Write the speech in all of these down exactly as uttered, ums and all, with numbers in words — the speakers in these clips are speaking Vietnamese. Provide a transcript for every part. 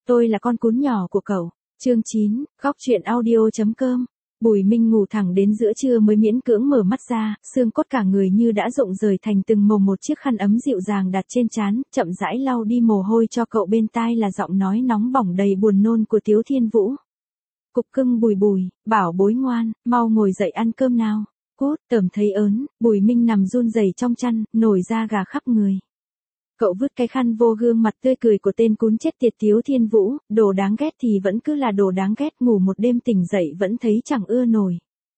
Tôi là con cún nhỏ của cậu. Chương chín, góc truyện audio.com. Bùi Minh ngủ thẳng đến giữa trưa mới miễn cưỡng mở mắt ra, xương cốt cả người như đã rụng rời thành từng màu, một chiếc khăn ấm dịu dàng đặt trên trán, chậm rãi lau đi mồ hôi cho cậu, bên tai là giọng nói nóng bỏng đầy buồn nôn của Tiếu Thiên Vũ. Cục cưng Bùi Bùi, bảo bối ngoan, mau ngồi dậy ăn cơm nào. Cút, tởm thấy ớn, Bùi Minh nằm run rẩy trong chăn, nổi da gà khắp người. Cậu vứt cái khăn vô gương mặt tươi cười của tên cún chết tiệt Tiếu Thiên Vũ, đồ đáng ghét thì vẫn cứ là đồ đáng ghét, ngủ một đêm tỉnh dậy vẫn thấy chẳng ưa nổi.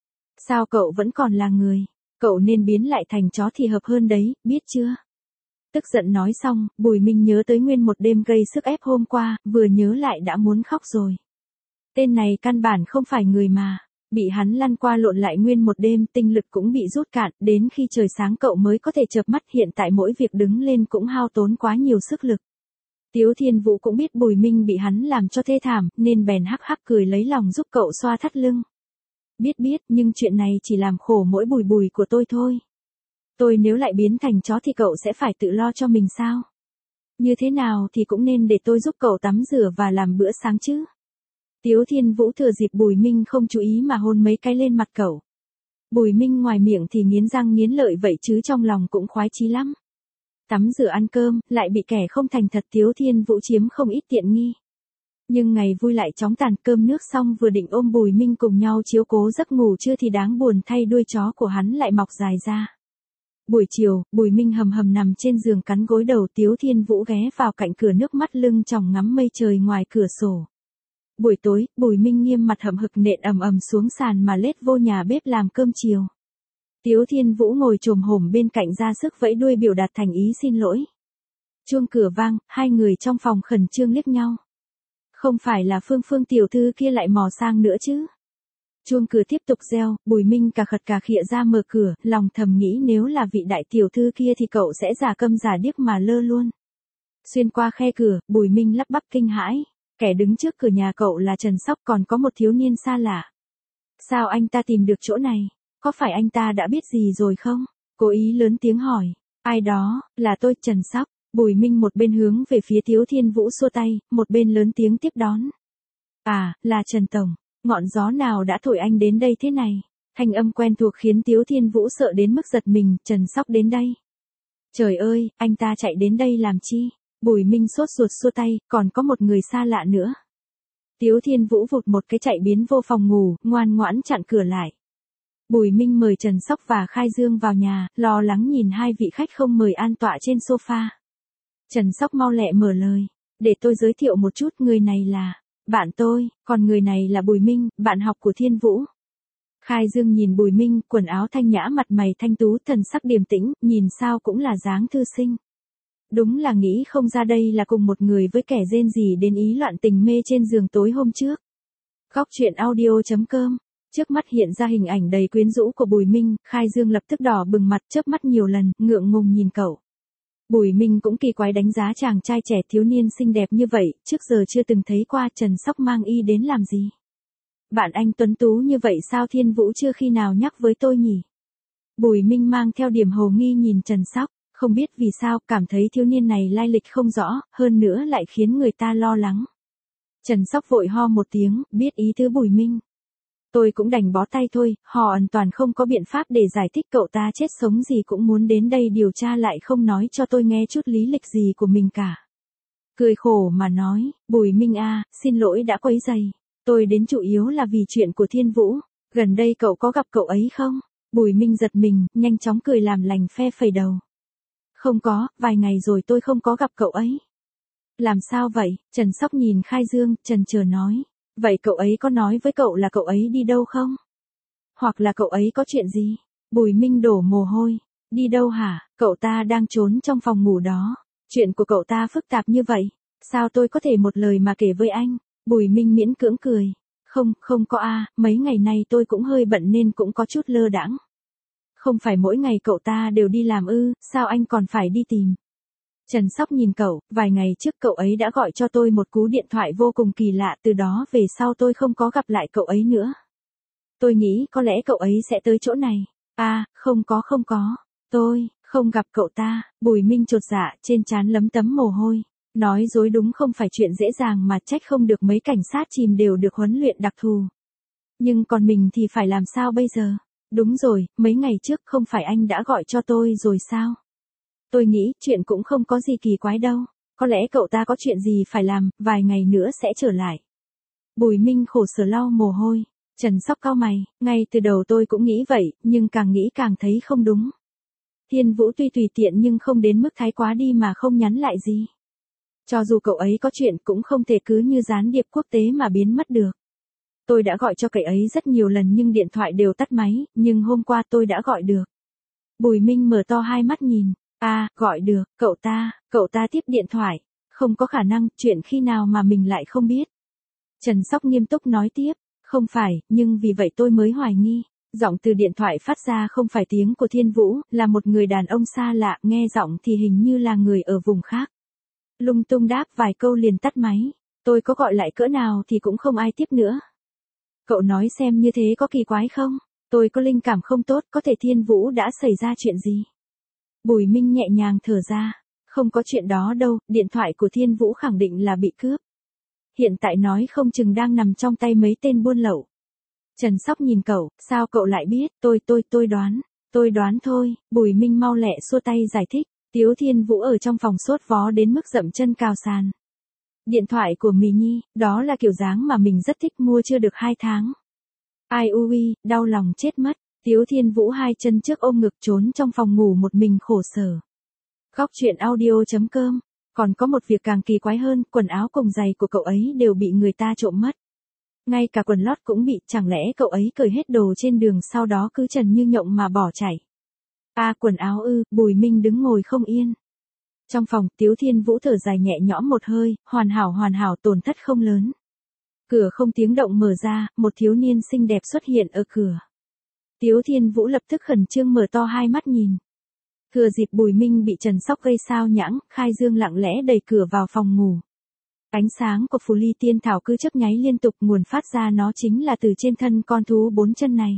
Sao cậu vẫn còn là người? Cậu nên biến lại thành chó thì hợp hơn đấy, biết chưa? Tức giận nói xong, Bùi Minh nhớ tới nguyên một đêm gây sức ép hôm qua, vừa nhớ lại đã muốn khóc rồi. Tên này căn bản không phải người mà. Bị hắn lăn qua lộn lại nguyên một đêm, tinh lực cũng bị rút cạn, đến khi trời sáng cậu mới có thể chợp mắt, hiện tại mỗi việc đứng lên cũng hao tốn quá nhiều sức lực. Tiếu Thiên Vũ cũng biết Bùi Minh bị hắn làm cho thê thảm, nên bèn hắc hắc cười lấy lòng giúp cậu xoa thắt lưng. Biết biết, nhưng chuyện này chỉ làm khổ mỗi Bùi Bùi của tôi thôi. Tôi nếu lại biến thành chó thì cậu sẽ phải tự lo cho mình sao? Như thế nào thì cũng nên để tôi giúp cậu tắm rửa và làm bữa sáng chứ. Tiếu Thiên Vũ thừa dịp Bùi Minh không chú ý mà hôn mấy cái lên mặt cậu. Bùi Minh ngoài miệng thì nghiến răng nghiến lợi vậy chứ trong lòng cũng khoái chí lắm. Tắm rửa ăn cơm, lại bị kẻ không thành thật Tiếu Thiên Vũ chiếm không ít tiện nghi. Nhưng ngày vui lại chóng tàn, cơm nước xong vừa định ôm Bùi Minh cùng nhau chiếu cố giấc ngủ trưa thì đáng buồn thay đuôi chó của hắn lại mọc dài ra. Buổi chiều, Bùi Minh hầm hầm nằm trên giường cắn gối đầu, Tiếu Thiên Vũ ghé vào cạnh cửa, nước mắt lưng tròng ngắm mây trời ngoài cửa sổ. Buổi tối, Bùi Minh nghiêm mặt hậm hực nện ầm ầm xuống sàn mà lết vô nhà bếp làm cơm chiều. Tiếu Thiên Vũ ngồi chồm hổm bên cạnh ra sức vẫy đuôi biểu đạt thành ý xin lỗi. Chuông cửa vang, hai người trong phòng khẩn trương liếc nhau. Không phải là Phương Phương tiểu thư kia lại mò sang nữa chứ? Chuông cửa tiếp tục reo, Bùi Minh cà khật cà khịa ra mở cửa, lòng thầm nghĩ nếu là vị đại tiểu thư kia thì cậu sẽ giả câm giả điếc mà lơ luôn. Xuyên qua khe cửa, Bùi Minh lắp bắp kinh hãi. Kẻ đứng trước cửa nhà cậu là Trần Sóc, còn có một thiếu niên xa lạ. Sao anh ta tìm được chỗ này? Có phải anh ta đã biết gì rồi không? Cố ý lớn tiếng hỏi. Ai đó, là tôi, Trần Sóc. Bùi Minh một bên hướng về phía Tiếu Thiên Vũ xua tay, một bên lớn tiếng tiếp đón. À, là Trần Tổng. Ngọn gió nào đã thổi anh đến đây thế này? Thanh âm quen thuộc khiến Tiếu Thiên Vũ sợ đến mức giật mình. Trần Sóc đến đây. Trời ơi, anh ta chạy đến đây làm chi? Bùi Minh sốt ruột xua tay, còn có một người xa lạ nữa. Tiếu Thiên Vũ vụt một cái chạy biến vô phòng ngủ, ngoan ngoãn chặn cửa lại. Bùi Minh mời Trần Sóc và Khai Dương vào nhà, lo lắng nhìn hai vị khách không mời an tọa trên sofa. Trần Sóc mau lẹ mở lời. Để tôi giới thiệu một chút, người này là bạn tôi, còn người này là Bùi Minh, bạn học của Thiên Vũ. Khai Dương nhìn Bùi Minh, quần áo thanh nhã, mặt mày thanh tú, thần sắc điềm tĩnh, nhìn sao cũng là dáng thư sinh. Đúng là nghĩ không ra đây là cùng một người với kẻ rên rỉ đến ý loạn tình mê trên giường tối hôm trước. Góc truyện audio.com. Trước mắt hiện ra hình ảnh đầy quyến rũ của Bùi Minh, Khai Dương lập tức đỏ bừng mặt, chớp mắt nhiều lần, ngượng ngùng nhìn cậu. Bùi Minh cũng kỳ quái đánh giá chàng trai trẻ thiếu niên xinh đẹp như vậy, trước giờ chưa từng thấy qua. Trần Sóc mang y đến làm gì? Bạn anh tuấn tú như vậy sao Thiên Vũ chưa khi nào nhắc với tôi nhỉ? Bùi Minh mang theo điểm hồ nghi nhìn Trần Sóc. Không biết vì sao, cảm thấy thiếu niên này lai lịch không rõ, hơn nữa lại khiến người ta lo lắng. Trần Sóc vội ho một tiếng, biết ý tứ Bùi Minh. Tôi cũng đành bó tay thôi, họ hoàn toàn không có biện pháp để giải thích, cậu ta chết sống gì cũng muốn đến đây điều tra lại không nói cho tôi nghe chút lý lịch gì của mình cả. Cười khổ mà nói, Bùi Minh à, xin lỗi đã quấy rầy. Tôi đến chủ yếu là vì chuyện của Thiên Vũ, gần đây cậu có gặp cậu ấy không? Bùi Minh giật mình, nhanh chóng cười làm lành phe phẩy đầu. Không có, vài ngày rồi tôi không có gặp cậu ấy. Làm sao vậy? Trần Sóc nhìn Khai Dương, chần chờ nói. Vậy cậu ấy có nói với cậu là cậu ấy đi đâu không? Hoặc là cậu ấy có chuyện gì? Bùi Minh đổ mồ hôi. Đi đâu hả? Cậu ta đang trốn trong phòng ngủ đó. Chuyện của cậu ta phức tạp như vậy. Sao tôi có thể một lời mà kể với anh? Bùi Minh miễn cưỡng cười. Không, không có a, mấy ngày nay tôi cũng hơi bận nên cũng có chút lơ đãng. Không phải mỗi ngày cậu ta đều đi làm ư, sao anh còn phải đi tìm? Trần Sóc nhìn cậu, vài ngày trước cậu ấy đã gọi cho tôi một cú điện thoại vô cùng kỳ lạ, từ đó về sau tôi không có gặp lại cậu ấy nữa. Tôi nghĩ có lẽ cậu ấy sẽ tới chỗ này. À, không có không có, tôi không gặp cậu ta. Bùi Minh chột dạ, trên trán lấm tấm mồ hôi. Nói dối đúng không phải chuyện dễ dàng mà trách không được mấy cảnh sát chìm đều được huấn luyện đặc thù. Nhưng còn mình thì phải làm sao bây giờ? Đúng rồi, mấy ngày trước không phải anh đã gọi cho tôi rồi sao? Tôi nghĩ chuyện cũng không có gì kỳ quái đâu. Có lẽ cậu ta có chuyện gì phải làm, vài ngày nữa sẽ trở lại. Bùi Minh khổ sở lau mồ hôi. Trần Sóc cau mày, ngay từ đầu tôi cũng nghĩ vậy, nhưng càng nghĩ càng thấy không đúng. Thiên Vũ tuy tùy tiện nhưng không đến mức thái quá đi mà không nhắn lại gì. Cho dù cậu ấy có chuyện cũng không thể cứ như gián điệp quốc tế mà biến mất được. Tôi đã gọi cho cậu ấy rất nhiều lần nhưng điện thoại đều tắt máy, nhưng hôm qua tôi đã gọi được. Bùi Minh mở to hai mắt nhìn, à, gọi được, cậu ta, cậu ta tiếp điện thoại. Không có khả năng, chuyện khi nào mà mình lại không biết. Trần Sóc nghiêm túc nói tiếp, không phải, nhưng vì vậy tôi mới hoài nghi. Giọng từ điện thoại phát ra không phải tiếng của Thiên Vũ, là một người đàn ông xa lạ, nghe giọng thì hình như là người ở vùng khác. Lung tung đáp vài câu liền tắt máy, tôi có gọi lại cỡ nào thì cũng không ai tiếp nữa. Cậu nói xem như thế có kỳ quái không? Tôi có linh cảm không tốt, có thể Thiên Vũ đã xảy ra chuyện gì? Bùi Minh nhẹ nhàng thở ra, không có chuyện đó đâu, điện thoại của Thiên Vũ khẳng định là bị cướp. Hiện tại nói không chừng đang nằm trong tay mấy tên buôn lậu. Trần Sóc nhìn cậu, sao cậu lại biết, tôi tôi tôi đoán, tôi đoán thôi, Bùi Minh mau lẹ xua tay giải thích, Tiếu Thiên Vũ ở trong phòng sốt vó đến mức dậm chân cào sàn. Điện thoại của Mì Nhi, đó là kiểu dáng mà mình rất thích mua chưa được hai tháng. Ai ui, đau lòng chết mất, Tiếu Thiên Vũ hai chân trước ôm ngực trốn trong phòng ngủ một mình khổ sở. Góc truyện audio chấm com, còn có một việc càng kỳ quái hơn, quần áo cùng giày của cậu ấy đều bị người ta trộm mất. Ngay cả quần lót cũng bị, chẳng lẽ cậu ấy cởi hết đồ trên đường sau đó cứ trần như nhộng mà bỏ chạy. À quần áo ư, Bùi Minh đứng ngồi không yên. Trong phòng, Tiếu Thiên Vũ thở dài nhẹ nhõm một hơi, hoàn hảo hoàn hảo tổn thất không lớn. Cửa không tiếng động mở ra, một thiếu niên xinh đẹp xuất hiện ở cửa. Tiếu Thiên Vũ lập tức khẩn trương mở to hai mắt nhìn. Thừa dịp Bùi Minh bị Trần Sóc gây sao nhãng, Khai Dương lặng lẽ đẩy cửa vào phòng ngủ. Ánh sáng của phù ly tiên thảo cứ chớp nháy liên tục, nguồn phát ra nó chính là từ trên thân con thú bốn chân này.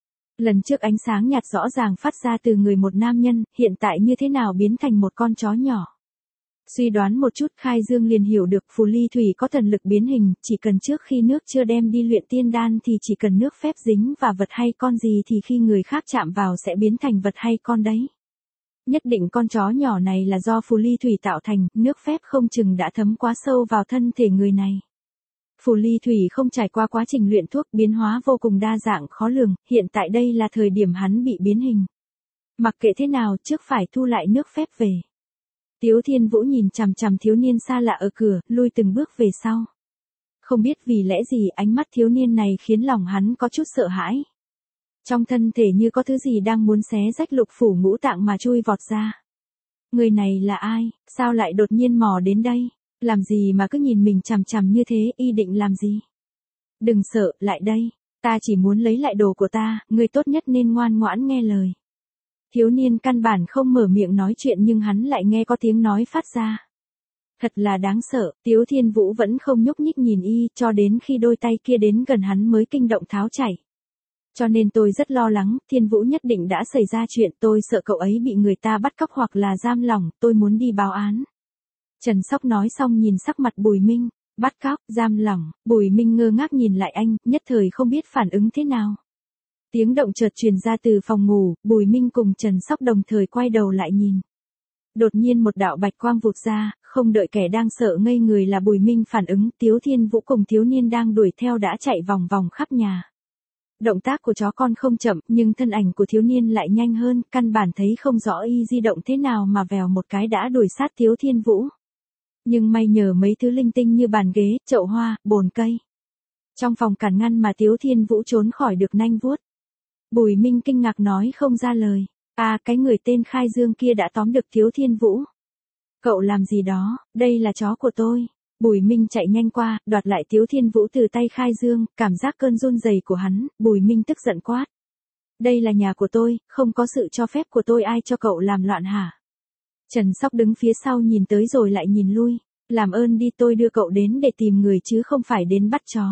Lần trước ánh sáng nhạt rõ ràng phát ra từ người một nam nhân, hiện tại như thế nào biến thành một con chó nhỏ. Suy đoán một chút Khai Dương liền hiểu được phù ly thủy có thần lực biến hình, chỉ cần trước khi nước chưa đem đi luyện tiên đan thì chỉ cần nước phép dính và vật hay con gì thì khi người khác chạm vào sẽ biến thành vật hay con đấy. Nhất định con chó nhỏ này là do phù ly thủy tạo thành, nước phép không chừng đã thấm quá sâu vào thân thể người này. Phù ly thủy không trải qua quá trình luyện thuốc biến hóa vô cùng đa dạng khó lường, hiện tại đây là thời điểm hắn bị biến hình. Mặc kệ thế nào trước phải thu lại nước phép về. Tiếu Thiên Vũ nhìn chằm chằm thiếu niên xa lạ ở cửa, lui từng bước về sau. Không biết vì lẽ gì ánh mắt thiếu niên này khiến lòng hắn có chút sợ hãi. Trong thân thể như có thứ gì đang muốn xé rách lục phủ ngũ tạng mà chui vọt ra. Người này là ai, sao lại đột nhiên mò đến đây, làm gì mà cứ nhìn mình chằm chằm như thế, y định làm gì? Đừng sợ, lại đây, ta chỉ muốn lấy lại đồ của ta, người tốt nhất nên ngoan ngoãn nghe lời. Thiếu niên căn bản không mở miệng nói chuyện nhưng hắn lại nghe có tiếng nói phát ra. Thật là đáng sợ, Tiếu Thiên Vũ vẫn không nhúc nhích nhìn y, cho đến khi đôi tay kia đến gần hắn mới kinh động tháo chảy. Cho nên tôi rất lo lắng, Thiên Vũ nhất định đã xảy ra chuyện, tôi sợ cậu ấy bị người ta bắt cóc hoặc là giam lỏng, tôi muốn đi báo án. Trần Sóc nói xong nhìn sắc mặt Bùi Minh, bắt cóc, giam lỏng, Bùi Minh ngơ ngác nhìn lại anh, nhất thời không biết phản ứng thế nào. Tiếng động chợt truyền ra từ phòng ngủ, Bùi Minh cùng Trần Sóc đồng thời quay đầu lại nhìn. Đột nhiên một đạo bạch quang vụt ra, không đợi kẻ đang sợ ngây người là Bùi Minh phản ứng, Tiếu Thiên Vũ cùng thiếu niên đang đuổi theo đã chạy vòng vòng khắp nhà. Động tác của chó con không chậm, nhưng thân ảnh của thiếu niên lại nhanh hơn, căn bản thấy không rõ y di động thế nào mà vèo một cái đã đuổi sát Tiếu Thiên Vũ. Nhưng may nhờ mấy thứ linh tinh như bàn ghế, chậu hoa, bồn cây. Trong phòng cản ngăn mà Tiếu Thiên Vũ trốn khỏi được nanh vuốt. Bùi Minh kinh ngạc nói không ra lời. À, cái người tên Khai Dương kia đã tóm được Tiếu Thiên Vũ. Cậu làm gì đó, đây là chó của tôi. Bùi Minh chạy nhanh qua, đoạt lại Tiếu Thiên Vũ từ tay Khai Dương, cảm giác cơn run rẩy của hắn, Bùi Minh tức giận quát. Đây là nhà của tôi, không có sự cho phép của tôi ai cho cậu làm loạn hả? Trần Sóc đứng phía sau nhìn tới rồi lại nhìn lui, làm ơn đi tôi đưa cậu đến để tìm người chứ không phải đến bắt chó.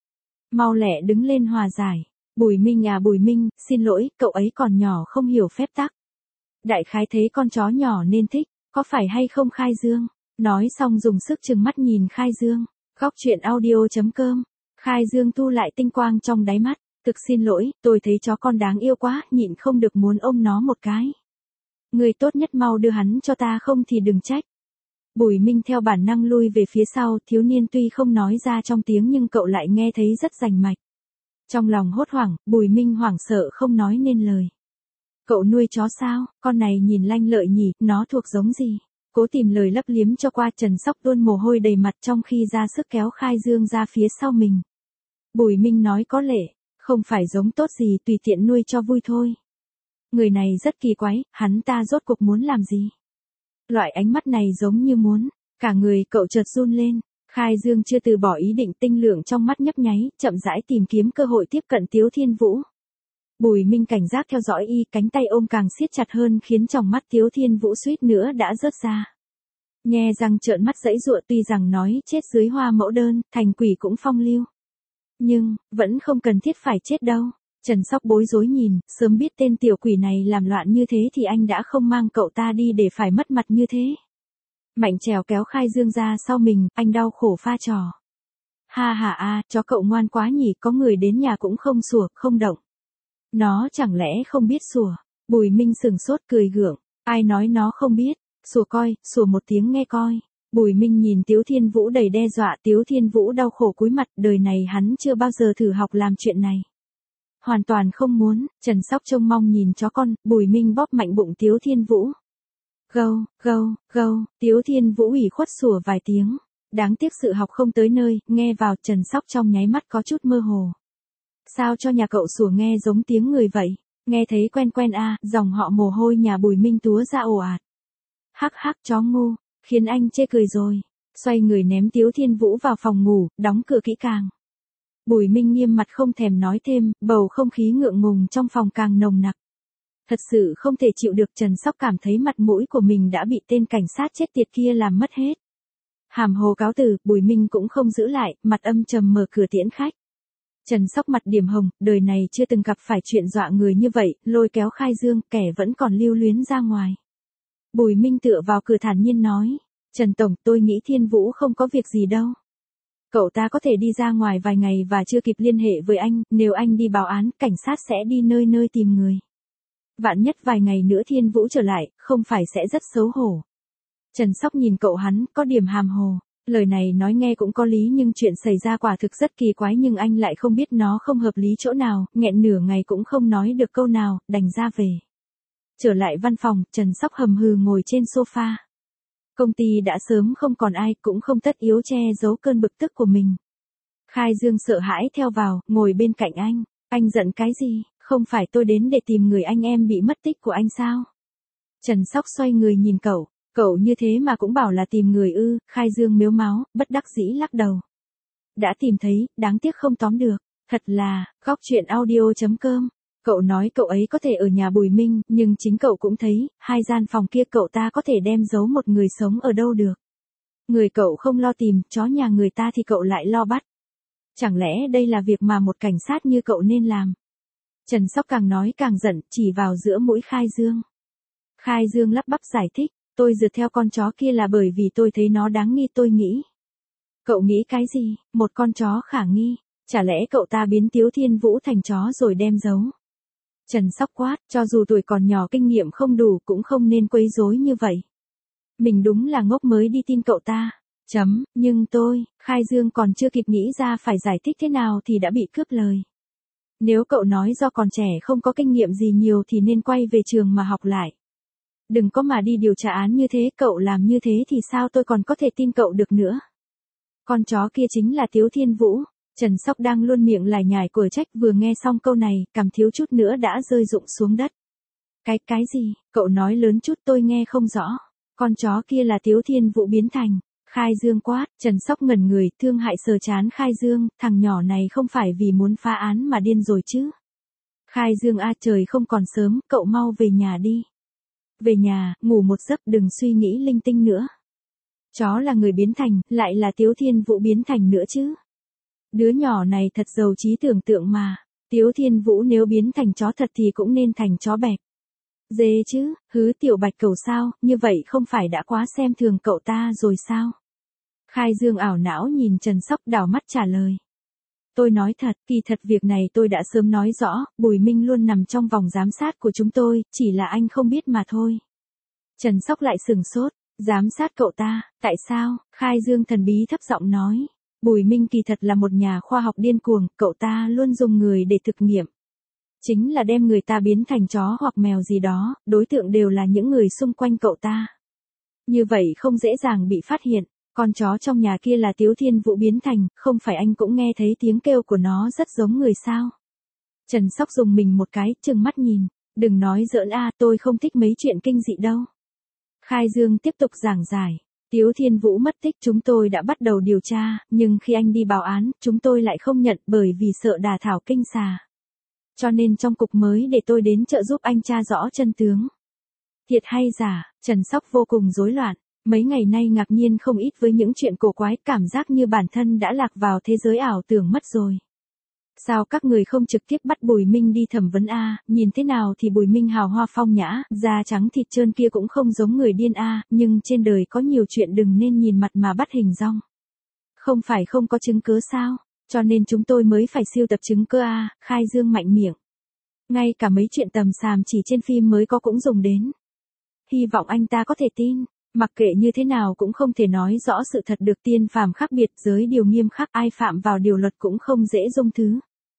Mau lẹ đứng lên hòa giải. Bùi Minh à Bùi Minh, xin lỗi, cậu ấy còn nhỏ không hiểu phép tắc. Đại khái thấy con chó nhỏ nên thích, có phải hay không Khai Dương? Nói xong dùng sức trừng mắt nhìn Khai Dương. Góc truyện audio.com. Khai Dương thu lại tinh quang trong đáy mắt. Thực xin lỗi, tôi thấy chó con đáng yêu quá, nhịn không được muốn ôm nó một cái. Người tốt nhất mau đưa hắn cho ta không thì đừng trách. Bùi Minh theo bản năng lui về phía sau, thiếu niên tuy không nói ra trong tiếng nhưng cậu lại nghe thấy rất rành mạch. Trong lòng hốt hoảng, Bùi Minh hoảng sợ không nói nên lời. Cậu nuôi chó sao, con này nhìn lanh lợi nhỉ, nó thuộc giống gì? Cố tìm lời lấp liếm cho qua, Trần Sóc tuôn mồ hôi đầy mặt trong khi ra sức kéo Khai Dương ra phía sau mình. Bùi Minh nói có lệ, không phải giống tốt gì, tùy tiện nuôi cho vui thôi. Người này rất kỳ quái, hắn ta rốt cuộc muốn làm gì? Loại ánh mắt này giống như muốn, cả người cậu chợt run lên. Khai Dương chưa từ bỏ ý định, tinh lượng trong mắt nhấp nháy, chậm rãi tìm kiếm cơ hội tiếp cận Tiếu Thiên Vũ. Bùi Minh cảnh giác theo dõi y, cánh tay ôm càng siết chặt hơn khiến trong mắt Tiếu Thiên Vũ suýt nữa đã rớt ra. Nhe răng trợn mắt giãy giụa, tuy rằng nói chết dưới hoa mẫu đơn, thành quỷ cũng phong lưu. Nhưng, vẫn không cần thiết phải chết đâu. Trần Sóc bối rối nhìn, sớm biết tên tiểu quỷ này làm loạn như thế thì anh đã không mang cậu ta đi để phải mất mặt như thế. Mạnh trèo kéo Khai Dương ra sau mình, anh đau khổ pha trò. Ha ha a, chó cậu ngoan quá nhỉ, có người đến nhà cũng không sủa, không động. Nó chẳng lẽ không biết sủa? Bùi Minh sừng sốt cười gượng, ai nói nó không biết, sủa coi, sủa một tiếng nghe coi. Bùi Minh nhìn Tiếu Thiên Vũ đầy đe dọa, Tiếu Thiên Vũ đau khổ cúi mặt, đời này hắn chưa bao giờ thử học làm chuyện này. Hoàn toàn không muốn. Trần Sóc trông mong nhìn chó con, Bùi Minh bóp mạnh bụng Tiếu Thiên Vũ. Gâu, gâu, gâu, Tiếu Thiên Vũ ủy khuất sủa vài tiếng. Đáng tiếc sự học không tới nơi, nghe vào Trần Sóc trong nháy mắt có chút mơ hồ. Sao cho nhà cậu sủa nghe giống tiếng người vậy? Nghe thấy quen quen a, à, dòng họ Mồ Hôi nhà Bùi Minh túa ra ồ ạt. Hắc hắc chó ngu, khiến anh chê cười rồi. Xoay người ném Tiếu Thiên Vũ vào phòng ngủ, đóng cửa kỹ càng. Bùi Minh nghiêm mặt không thèm nói thêm, bầu không khí ngượng ngùng trong phòng càng nồng nặc. Thật sự không thể chịu được, Trần Sóc cảm thấy mặt mũi của mình đã bị tên cảnh sát chết tiệt kia làm mất hết. Hàm hồ cáo từ, Bùi Minh cũng không giữ lại, mặt âm trầm mở cửa tiễn khách. Trần Sóc mặt điểm hồng, đời này chưa từng gặp phải chuyện dọa người như vậy, lôi kéo Khai Dương, kẻ vẫn còn lưu luyến ra ngoài. Bùi Minh tựa vào cửa thản nhiên nói, Trần Tổng, tôi nghĩ Thiên Vũ không có việc gì đâu. Cậu ta có thể đi ra ngoài vài ngày và chưa kịp liên hệ với anh, nếu anh đi báo án, cảnh sát sẽ đi nơi nơi tìm người. Vạn nhất vài ngày nữa Thiên Vũ trở lại, không phải sẽ rất xấu hổ. Trần Sóc nhìn cậu hắn, có điểm hàm hồ. Lời này nói nghe cũng có lý nhưng chuyện xảy ra quả thực rất kỳ quái nhưng anh lại không biết nó không hợp lý chỗ nào, nghẹn nửa ngày cũng không nói được câu nào, đành ra về. Trở lại văn phòng, Trần Sóc hầm hừ ngồi trên sofa. Công ty đã sớm không còn ai, cũng không tất yếu che giấu cơn bực tức của mình. Khai Dương sợ hãi theo vào, ngồi bên cạnh anh. Anh giận cái gì, không phải tôi đến để tìm người anh em bị mất tích của anh sao? Trần Sóc xoay người nhìn cậu, cậu như thế mà cũng bảo là tìm người ư? Khai Dương mếu máo, bất đắc dĩ lắc đầu. Đã tìm thấy, đáng tiếc không tóm được. Thật là, góc truyện audio.com. Cậu nói cậu ấy có thể ở nhà Bùi Minh, nhưng chính cậu cũng thấy, hai gian phòng kia cậu ta có thể đem giấu một người sống ở đâu được. Người cậu không lo tìm, chó nhà người ta thì cậu lại lo bắt. Chẳng lẽ đây là việc mà một cảnh sát như cậu nên làm? Trần Sóc càng nói càng giận, chỉ vào giữa mũi Khai Dương. Khai Dương lắp bắp giải thích, tôi rượt theo con chó kia là bởi vì tôi thấy nó đáng nghi, tôi nghĩ. Cậu nghĩ cái gì, một con chó khả nghi, chả lẽ cậu ta biến Tiếu Thiên Vũ thành chó rồi đem giấu? Trần Sóc quát, cho dù tuổi còn nhỏ kinh nghiệm không đủ cũng không nên quấy rối như vậy. Mình đúng là ngốc mới đi tin cậu ta. Chấm, nhưng tôi, Khai Dương còn chưa kịp nghĩ ra phải giải thích thế nào thì đã bị cướp lời. Nếu cậu nói do còn trẻ không có kinh nghiệm gì nhiều thì nên quay về trường mà học lại. Đừng có mà đi điều tra án như thế, cậu làm như thế thì sao tôi còn có thể tin cậu được nữa. Con chó kia chính là Tiếu Thiên Vũ. Trần Sóc đang luôn miệng lải nhải của trách, vừa nghe xong câu này, cằm thiếu chút nữa đã rơi rụng xuống đất. Cái, cái gì, cậu nói lớn chút tôi nghe không rõ. Con chó kia là Tiếu Thiên Vũ biến thành. Khai Dương quát, Trần Sóc ngẩn người, thương hại sờ chán Khai Dương, thằng nhỏ này không phải vì muốn phá án mà điên rồi chứ. Khai Dương a, trời không còn sớm, cậu mau về nhà đi. Về nhà, ngủ một giấc, đừng suy nghĩ linh tinh nữa. Chó là người biến thành, lại là Tiếu Thiên Vũ biến thành nữa chứ. Đứa nhỏ này thật giàu trí tưởng tượng mà. Tiếu Thiên Vũ nếu biến thành chó thật thì cũng nên thành chó bẹp. Dê chứ, hứ tiểu bạch cầu sao, như vậy không phải đã quá xem thường cậu ta rồi sao? Khai Dương ảo não nhìn Trần Sóc đảo mắt trả lời. Tôi nói thật, kỳ thật việc này tôi đã sớm nói rõ, Bùi Minh luôn nằm trong vòng giám sát của chúng tôi, chỉ là anh không biết mà thôi. Trần Sóc lại sừng sốt, giám sát cậu ta, tại sao? Khai Dương thần bí thấp giọng nói. Bùi Minh kỳ thật là một nhà khoa học điên cuồng, cậu ta luôn dùng người để thực nghiệm. Chính là đem người ta biến thành chó hoặc mèo gì đó, đối tượng đều là những người xung quanh cậu ta. Như vậy không dễ dàng bị phát hiện, con chó trong nhà kia là Tiếu Thiên Vũ biến thành, không phải anh cũng nghe thấy tiếng kêu của nó rất giống người sao. Trần Sóc dùng mình một cái, trừng mắt nhìn, đừng nói giỡn a, tôi không thích mấy chuyện kinh dị đâu. Khai Dương tiếp tục giảng giải. Tiếu Thiên Vũ mất tích chúng tôi đã bắt đầu điều tra, nhưng khi anh đi báo án, chúng tôi lại không nhận bởi vì sợ đả thảo kinh xà. Cho nên trong cục mới để tôi đến trợ giúp anh tra rõ chân tướng. Thiệt hay giả, Trần Sóc vô cùng rối loạn, mấy ngày nay ngạc nhiên không ít với những chuyện cổ quái, cảm giác như bản thân đã lạc vào thế giới ảo tưởng mất rồi. Sao các người không trực tiếp bắt Bùi Minh đi thẩm vấn a, nhìn thế nào thì Bùi Minh hào hoa phong nhã, da trắng thịt trơn kia cũng không giống người điên a, nhưng trên đời có nhiều chuyện đừng nên nhìn mặt mà bắt hình dong. Không phải không có chứng cứ sao, cho nên chúng tôi mới phải siêu tập chứng cứ a, Khai Dương mạnh miệng. Ngay cả mấy chuyện tầm xàm chỉ trên phim mới có cũng dùng đến. Hy vọng anh ta có thể tin, mặc kệ như thế nào cũng không thể nói rõ sự thật được, tiên phàm khác biệt, giới điều nghiêm khắc, ai phạm vào điều luật cũng không dễ dung thứ.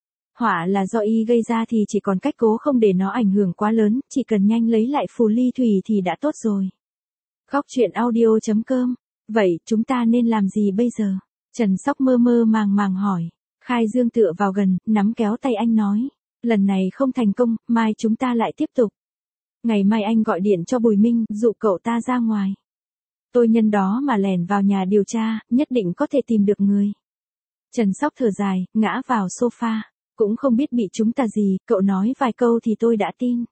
Họa là do y gây ra thì chỉ còn cách cố không để nó ảnh hưởng quá lớn, chỉ cần nhanh lấy lại phù ly thủy thì đã tốt rồi. Góc truyện audio chấm com. Vậy, chúng ta nên làm gì bây giờ? Trần Sóc mơ mơ màng màng hỏi. Khai Dương tựa vào gần, nắm kéo tay anh nói. Lần này không thành công, mai chúng ta lại tiếp tục. Ngày mai anh gọi điện cho Bùi Minh, dụ cậu ta ra ngoài. Tôi nhân đó mà lẻn vào nhà điều tra, nhất định có thể tìm được người. Trần Sóc thở dài, ngã vào sofa. Cũng không biết bị chúng ta gì, cậu nói vài câu thì tôi đã tin.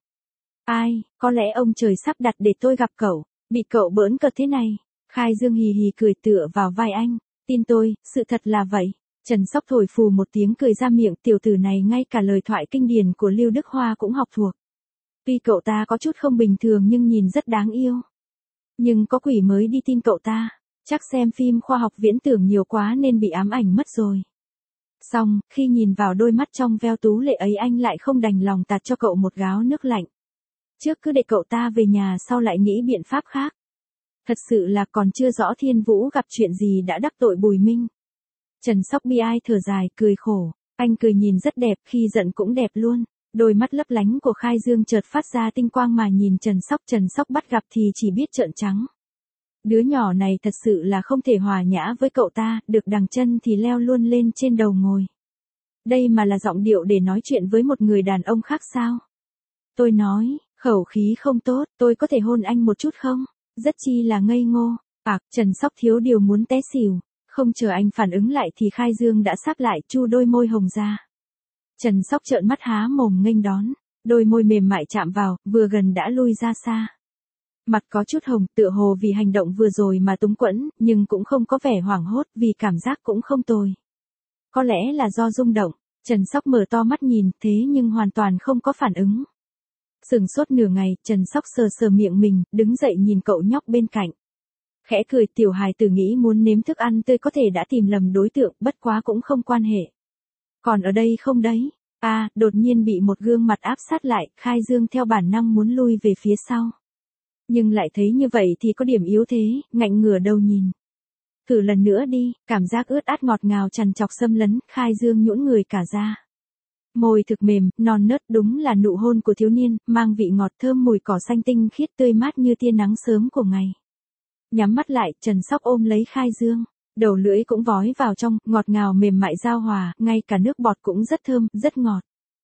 Ai, có lẽ ông trời sắp đặt để tôi gặp cậu, bị cậu bỡn cợt thế này. Khai Dương hì hì cười tựa vào vai anh, tin tôi, sự thật là vậy. Trần Sóc thổi phù một tiếng cười ra miệng, tiểu tử này ngay cả lời thoại kinh điển của Lưu Đức Hoa cũng học thuộc. Tuy cậu ta có chút không bình thường nhưng nhìn rất đáng yêu. Nhưng có quỷ mới đi tin cậu ta, chắc xem phim khoa học viễn tưởng nhiều quá nên bị ám ảnh mất rồi. Xong, khi nhìn vào đôi mắt trong veo tú lệ ấy anh lại không đành lòng tạt cho cậu một gáo nước lạnh. Trước cứ để cậu ta về nhà sau lại nghĩ biện pháp khác. Thật sự là còn chưa rõ Thiên Vũ gặp chuyện gì đã đắc tội Bùi Minh. Trần Sóc bi ai thở dài, cười khổ. Anh cười nhìn rất đẹp, khi giận cũng đẹp luôn. Đôi mắt lấp lánh của Khai Dương chợt phát ra tinh quang mà nhìn Trần Sóc. Trần Sóc bắt gặp thì chỉ biết trợn trắng. Đứa nhỏ này thật sự là không thể hòa nhã với cậu ta, được đằng chân thì leo luôn lên trên đầu ngồi. Đây mà là giọng điệu để nói chuyện với một người đàn ông khác sao? Tôi nói, khẩu khí không tốt, tôi có thể hôn anh một chút không? Rất chi là ngây ngô. Ạc, Trần Sóc thiếu điều muốn té xỉu. Không chờ anh phản ứng lại thì Khai Dương đã sáp lại chu đôi môi hồng ra. Trần Sóc trợn mắt há mồm nghênh đón, đôi môi mềm mại chạm vào, vừa gần đã lui ra xa. Mặt có chút hồng, tựa hồ vì hành động vừa rồi mà túng quẫn, nhưng cũng không có vẻ hoảng hốt vì cảm giác cũng không tồi. Có lẽ là do rung động, Trần Sóc mở to mắt nhìn, thế nhưng hoàn toàn không có phản ứng. Sừng sốt nửa ngày, Trần Sóc sờ sờ miệng mình, đứng dậy nhìn cậu nhóc bên cạnh. Khẽ cười, tiểu hài tử nghĩ muốn nếm thức ăn tươi có thể đã tìm lầm đối tượng, bất quá cũng không quan hệ. Còn ở đây không đấy. À, đột nhiên bị một gương mặt áp sát lại, Khai Dương theo bản năng muốn lui về phía sau. Nhưng lại thấy như vậy thì có điểm yếu thế, ngạnh ngửa đầu nhìn. Thử lần nữa đi, cảm giác ướt át ngọt ngào trằn trọc xâm lấn, Khai Dương nhũn người cả ra. Môi thực mềm, non nớt, đúng là nụ hôn của thiếu niên, mang vị ngọt thơm mùi cỏ xanh tinh khiết tươi mát như tia nắng sớm của ngày. Nhắm mắt lại, Trần Sóc ôm lấy Khai Dương. Đầu lưỡi cũng vói vào trong, ngọt ngào mềm mại giao hòa, ngay cả nước bọt cũng rất thơm, rất ngọt.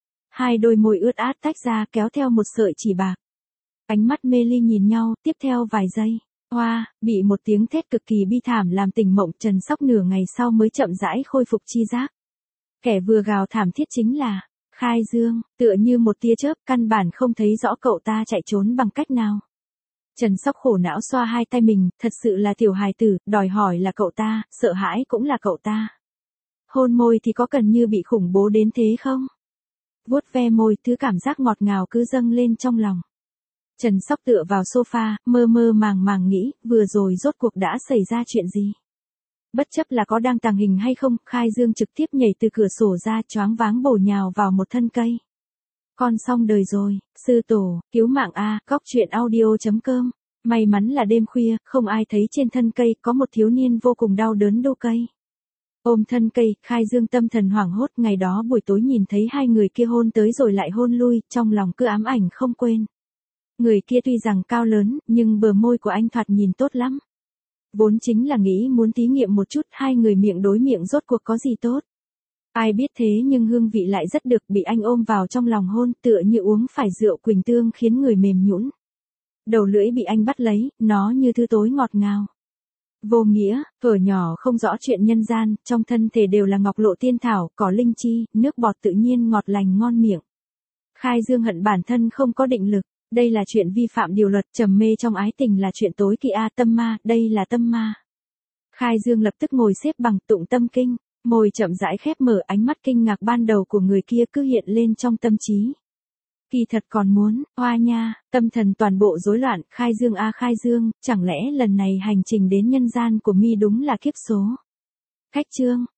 Hai đôi môi ướt át tách ra kéo theo một sợi chỉ bạc. Ánh mắt mê ly nhìn nhau, tiếp theo vài giây. Hoa, bị một tiếng thét cực kỳ bi thảm làm tỉnh mộng, Trần Sóc nửa ngày sau mới chậm rãi khôi phục chi giác. Kẻ vừa gào thảm thiết chính là Khai Dương, tựa như một tia chớp, căn bản không thấy rõ cậu ta chạy trốn bằng cách nào. Trần Sóc khổ não xoa hai tay mình, thật sự là tiểu hài tử, đòi hỏi là cậu ta, sợ hãi cũng là cậu ta. Hôn môi thì có cần như bị khủng bố đến thế không? Vuốt ve môi, thứ cảm giác ngọt ngào cứ dâng lên trong lòng. Trần Sóc tựa vào sofa, mơ mơ màng màng nghĩ, vừa rồi rốt cuộc đã xảy ra chuyện gì. Bất chấp là có đang tàng hình hay không, Khai Dương trực tiếp nhảy từ cửa sổ ra, choáng váng bổ nhào vào một thân cây. Con xong đời rồi, sư tổ, cứu mạng a, góc truyện audio chấm com. May mắn là đêm khuya, không ai thấy trên thân cây có một thiếu niên vô cùng đau đớn đô cây. Ôm thân cây, Khai Dương tâm thần hoảng hốt, ngày đó buổi tối nhìn thấy hai người kia hôn tới rồi lại hôn lui, trong lòng cứ ám ảnh không quên. Người kia tuy rằng cao lớn, nhưng bờ môi của anh thoạt nhìn tốt lắm. Vốn chính là nghĩ muốn thí nghiệm một chút hai người miệng đối miệng rốt cuộc có gì tốt. Ai biết thế nhưng hương vị lại rất được, bị anh ôm vào trong lòng hôn tựa như uống phải rượu quỳnh tương khiến người mềm nhũn. Đầu lưỡi bị anh bắt lấy, nó như thứ tối ngọt ngào. Vô nghĩa, thuở nhỏ không rõ chuyện nhân gian, trong thân thể đều là ngọc lộ tiên thảo, cỏ linh chi, nước bọt tự nhiên ngọt lành ngon miệng. Khai Dương hận bản thân không có định lực, đây là chuyện vi phạm điều luật, trầm mê trong ái tình là chuyện tối kỵ a, tâm ma, đây là tâm ma. Khai Dương lập tức ngồi xếp bằng tụng tâm kinh, môi chậm rãi khép mở, ánh mắt kinh ngạc ban đầu của người kia cứ hiện lên trong tâm trí. Kỳ thật còn muốn, hoa nha, tâm thần toàn bộ rối loạn, Khai Dương a Khai Dương, chẳng lẽ lần này hành trình đến nhân gian của mi đúng là kiếp số. Khách chương,